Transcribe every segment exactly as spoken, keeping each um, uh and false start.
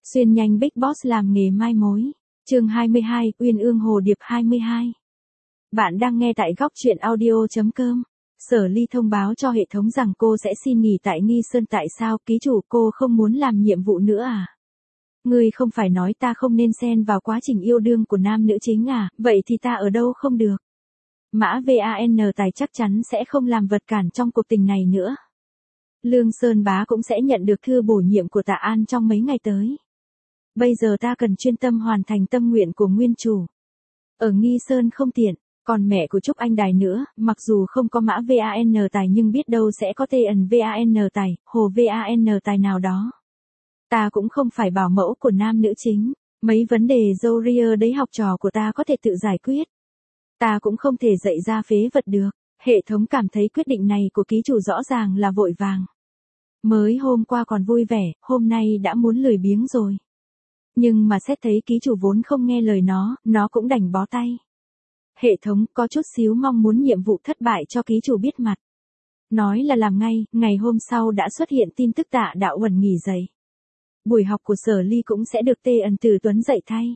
Xuyên nhanh Big Boss làm nghề mai mối. Chương hai mươi hai, Uyên Ương Hồ Điệp hai mươi hai. Bạn đang nghe tại góc truyện audio chấm com. Sở Ly thông báo cho hệ thống rằng cô sẽ xin nghỉ tại Nghi Sơn. Tại sao ký chủ, cô không muốn làm nhiệm vụ nữa à? Ngươi không phải nói ta không nên xen vào quá trình yêu đương của nam nữ chính à, vậy thì ta ở đâu không được? Mã Van Tài chắc chắn sẽ không làm vật cản trong cuộc tình này nữa. Lương Sơn Bá cũng sẽ nhận được thư bổ nhiệm của Tạ An trong mấy ngày tới. Bây giờ ta cần chuyên tâm hoàn thành tâm nguyện của nguyên chủ. Ở Nghi Sơn không tiện, còn mẹ của Trúc Anh Đài nữa, mặc dù không có Mã Van Tài nhưng biết đâu sẽ có Tê ẩn Van Tài, Hồ Van Tài nào đó. Ta cũng không phải bảo mẫu của nam nữ chính, mấy vấn đề dâu ria đấy học trò của ta có thể tự giải quyết. Ta cũng không thể dạy ra phế vật được. Hệ thống cảm thấy quyết định này của ký chủ rõ ràng là vội vàng. Mới hôm qua còn vui vẻ, hôm nay đã muốn lười biếng rồi. Nhưng mà xét thấy ký chủ vốn không nghe lời nó, nó cũng đành bó tay. Hệ thống có chút xíu mong muốn nhiệm vụ thất bại cho ký chủ biết mặt. Nói là làm ngay, ngày hôm sau đã xuất hiện tin tức Tạ Đạo Huẩn nghỉ dậy. Buổi học của Sở Ly cũng sẽ được Tê Ẩn Từ Tuấn dạy thay.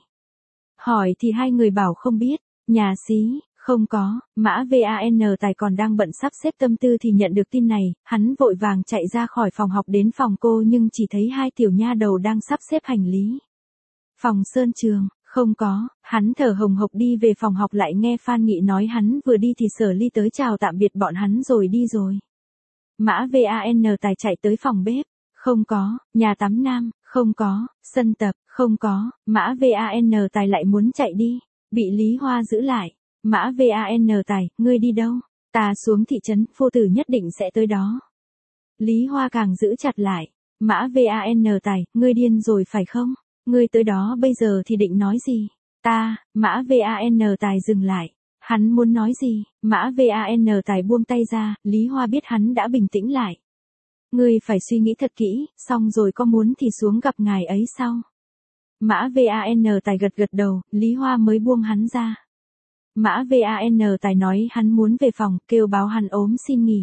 Hỏi thì hai người bảo không biết, nhà xí, không có. Mã Van Tài còn đang bận sắp xếp tâm tư thì nhận được tin này, hắn vội vàng chạy ra khỏi phòng học đến phòng cô nhưng chỉ thấy hai tiểu nha đầu đang sắp xếp hành lý. Phòng Sơn Trường, không có. Hắn thở hồng hộc đi về phòng học lại nghe Phan Nghị nói hắn vừa đi thì Sở Ly tới chào tạm biệt bọn hắn rồi đi rồi. Mã Van Tài chạy tới phòng bếp, không có. Nhà tắm nam, không có. Sân tập, không có. Mã Van Tài lại muốn chạy đi, bị Lý Hoa giữ lại. Mã Van Tài, ngươi đi đâu? Ta xuống thị trấn, phu tử nhất định sẽ tới đó. Lý Hoa càng giữ chặt lại. Mã Van Tài, ngươi điên rồi phải không? Ngươi tới đó bây giờ thì định nói gì? Ta, Mã Van Tài dừng lại. Hắn muốn nói gì? Mã Van Tài buông tay ra, Lý Hoa biết hắn đã bình tĩnh lại. Ngươi phải suy nghĩ thật kỹ, xong rồi có muốn thì xuống gặp ngài ấy sau. Mã Van Tài gật gật đầu, Lý Hoa mới buông hắn ra. Mã Van Tài nói hắn muốn về phòng, kêu báo hắn ốm xin nghỉ.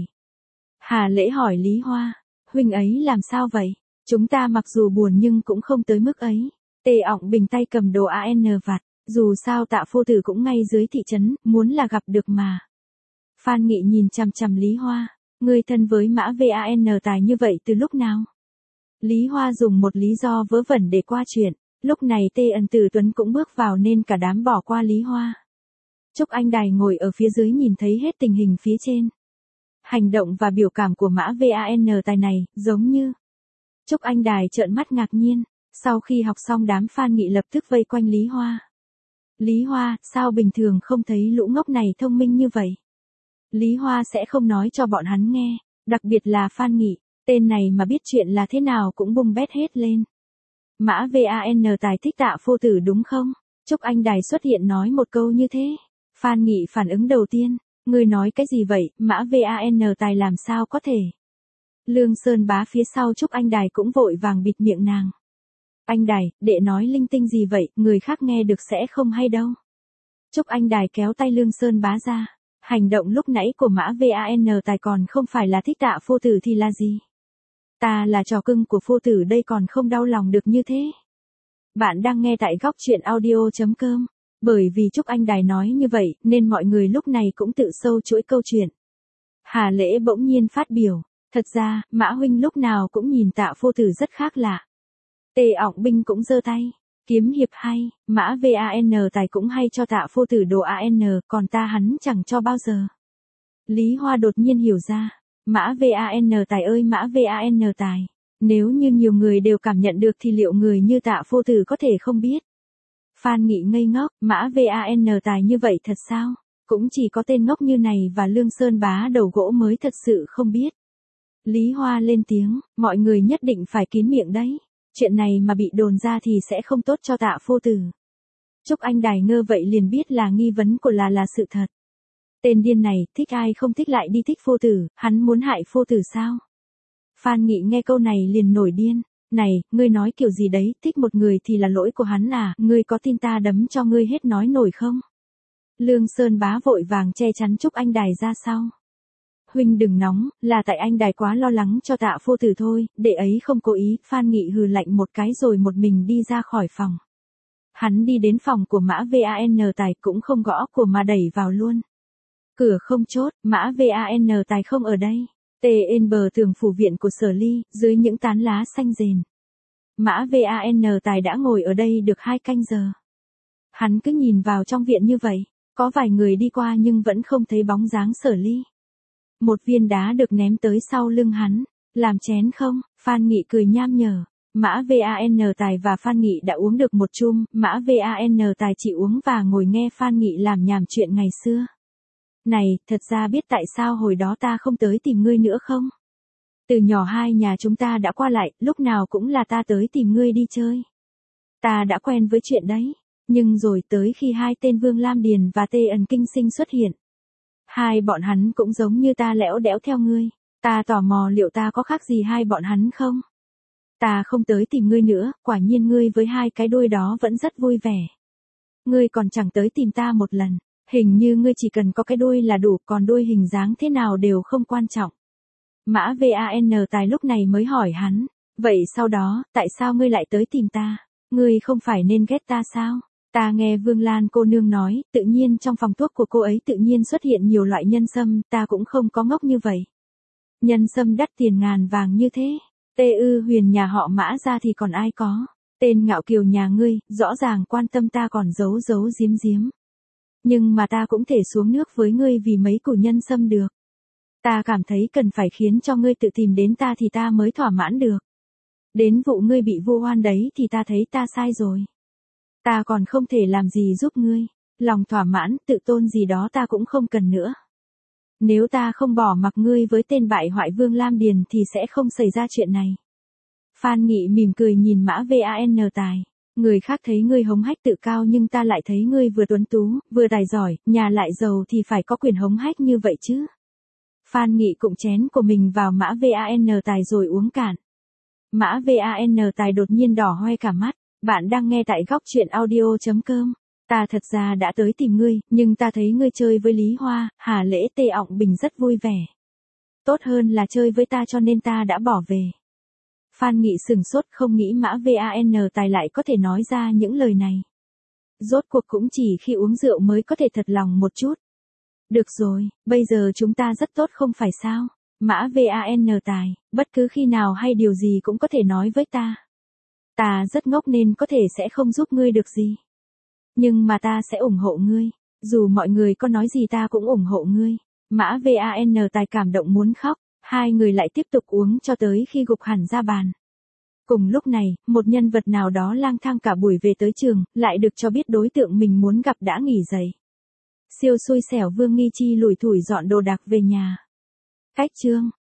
Hà Lễ hỏi Lý Hoa, huynh ấy làm sao vậy? Chúng ta mặc dù buồn nhưng cũng không tới mức ấy. Tê ọng bình tay cầm đồ an vặt, dù sao Tạ phu tử cũng ngay dưới thị trấn, muốn là gặp được mà. Phan Nghị nhìn chằm chằm Lý Hoa, ngươi thân với Mã Van Tài như vậy từ lúc nào? Lý Hoa dùng một lý do vớ vẩn để qua chuyện, lúc này Tê Ẩn Từ Tuấn cũng bước vào nên cả đám bỏ qua Lý Hoa. Trúc Anh Đài ngồi ở phía dưới nhìn thấy hết tình hình phía trên. Hành động và biểu cảm của Mã Van Tài này, giống như... Trúc Anh Đài trợn mắt ngạc nhiên, sau khi học xong đám Phan Nghị lập tức vây quanh Lý Hoa. Lý Hoa, sao bình thường không thấy lũ ngốc này thông minh như vậy? Lý Hoa sẽ không nói cho bọn hắn nghe, đặc biệt là Phan Nghị, tên này mà biết chuyện là thế nào cũng bung bét hết lên. Mã Van Tài thích Tạ phu tử đúng không? Trúc Anh Đài xuất hiện nói một câu như thế. Phan Nghị phản ứng đầu tiên, ngươi nói cái gì vậy, Mã Van Tài làm sao có thể? Lương Sơn Bá phía sau Trúc Anh Đài cũng vội vàng bịt miệng nàng. Anh Đài, đệ nói linh tinh gì vậy, người khác nghe được sẽ không hay đâu. Trúc Anh Đài kéo tay Lương Sơn Bá ra. Hành động lúc nãy của Mã Van Tài còn không phải là thích Tạ phu tử thì là gì? Ta là trò cưng của phu tử đây còn không đau lòng được như thế. Bạn đang nghe tại góc truyện audio chấm com. Bởi vì Trúc Anh Đài nói như vậy, nên mọi người lúc này cũng tự sâu chuỗi câu chuyện. Hà Lễ bỗng nhiên phát biểu, thật ra, Mã huynh lúc nào cũng nhìn Tạ phu tử rất khác lạ. Tê ọng binh cũng giơ tay, kiếm hiệp hay, Mã Van Tài cũng hay cho Tạ phu tử đồ an, còn ta hắn chẳng cho bao giờ. Lý Hoa đột nhiên hiểu ra, Mã Van Tài ơi Mã Van Tài, nếu như nhiều người đều cảm nhận được thì liệu người như Tạ phu tử có thể không biết? Phan Nghị ngây ngốc, Mã Van Tài như vậy thật sao? Cũng chỉ có tên ngốc như này và Lương Sơn Bá đầu gỗ mới thật sự không biết. Lý Hoa lên tiếng, mọi người nhất định phải kín miệng đấy. Chuyện này mà bị đồn ra thì sẽ không tốt cho Tạ phu tử. Trúc Anh Đài ngơ vậy liền biết là nghi vấn của là là sự thật. Tên điên này, thích ai không thích lại đi thích phu tử, hắn muốn hại phu tử sao? Phan Nghị nghe câu này liền nổi điên. Này, ngươi nói kiểu gì đấy, thích một người thì là lỗi của hắn à, ngươi có tin ta đấm cho ngươi hết nói nổi không? Lương Sơn Bá vội vàng che chắn Trúc Anh Đài ra sau. Huynh đừng nóng, là tại anh đài quá lo lắng cho Tạ Phu Tử thôi, đệ ấy không cố ý. Phan Nghị hừ lạnh một cái rồi một mình đi ra khỏi phòng. Hắn đi đến phòng của Mã Van Tài cũng không gõ cửa mà đẩy vào luôn. Cửa không chốt, Mã Van Tài không ở đây. Trên bờ tường phủ viện của Sở Ly, dưới những tán lá xanh rền. Mã Van Tài đã ngồi ở đây được hai canh giờ. Hắn cứ nhìn vào trong viện như vậy, có vài người đi qua nhưng vẫn không thấy bóng dáng Sở Ly. Một viên đá được ném tới sau lưng hắn, làm chén không, Phan Nghị cười nham nhở. Mã Van Tài và Phan Nghị đã uống được một chung, Mã Van Tài chỉ uống và ngồi nghe Phan Nghị làm nhảm chuyện ngày xưa. Này, thật ra biết tại sao hồi đó ta không tới tìm ngươi nữa không? Từ nhỏ hai nhà chúng ta đã qua lại, lúc nào cũng là ta tới tìm ngươi đi chơi. Ta đã quen với chuyện đấy, nhưng rồi tới khi hai tên Vương Lam Điền và Tê Ẩn Kinh Sinh xuất hiện. Hai bọn hắn cũng giống như ta lẽo đẽo theo ngươi, ta tò mò liệu ta có khác gì hai bọn hắn không? Ta không tới tìm ngươi nữa, quả nhiên ngươi với hai cái đuôi đó vẫn rất vui vẻ. Ngươi còn chẳng tới tìm ta một lần, hình như ngươi chỉ cần có cái đuôi là đủ, còn đuôi hình dáng thế nào đều không quan trọng. Mã Van Tài lúc này mới hỏi hắn, vậy sau đó, tại sao ngươi lại tới tìm ta? Ngươi không phải nên ghét ta sao? Ta nghe Vương Lan cô nương nói, tự nhiên trong phòng thuốc của cô ấy tự nhiên xuất hiện nhiều loại nhân sâm, ta cũng không có ngốc như vậy. Nhân sâm đắt tiền ngàn vàng như thế, Tê Ư Huyền nhà họ Mã ra thì còn ai có. Tên ngạo kiều nhà ngươi, rõ ràng quan tâm ta còn giấu giấu giếm giếm. Nhưng mà ta cũng thể xuống nước với ngươi vì mấy củ nhân sâm được. Ta cảm thấy cần phải khiến cho ngươi tự tìm đến ta thì ta mới thỏa mãn được. Đến vụ ngươi bị vu oan đấy thì ta thấy ta sai rồi. Ta còn không thể làm gì giúp ngươi. Lòng thỏa mãn, tự tôn gì đó ta cũng không cần nữa. Nếu ta không bỏ mặc ngươi với tên bại hoại Vương Lam Điền thì sẽ không xảy ra chuyện này. Phan Nghị mỉm cười nhìn Mã Van Tài. Người khác thấy ngươi hống hách tự cao nhưng ta lại thấy ngươi vừa tuấn tú, vừa tài giỏi, nhà lại giàu thì phải có quyền hống hách như vậy chứ. Phan Nghị cụng chén của mình vào Mã Van Tài rồi uống cạn. Mã Van Tài đột nhiên đỏ hoe cả mắt. Bạn đang nghe tại góc truyện audio chấm com. Ta thật ra đã tới tìm ngươi, nhưng ta thấy ngươi chơi với Lý Hoa, Hà Lễ Tê Ọng Bình rất vui vẻ. Tốt hơn là chơi với ta cho nên ta đã bỏ về. Phan Nghị sửng sốt không nghĩ Mã Van Tài lại có thể nói ra những lời này. Rốt cuộc cũng chỉ khi uống rượu mới có thể thật lòng một chút. Được rồi, bây giờ chúng ta rất tốt không phải sao? Mã Van Tài, bất cứ khi nào hay điều gì cũng có thể nói với ta. Ta rất ngốc nên có thể sẽ không giúp ngươi được gì. Nhưng mà ta sẽ ủng hộ ngươi. Dù mọi người có nói gì ta cũng ủng hộ ngươi. Mã Van Tài cảm động muốn khóc. Hai người lại tiếp tục uống cho tới khi gục hẳn ra bàn. Cùng lúc này, một nhân vật nào đó lang thang cả buổi về tới trường, lại được cho biết đối tượng mình muốn gặp đã nghỉ dậy. Siêu xui xẻo Vương Nghi Chi lủi thủi dọn đồ đạc về nhà. Cách chương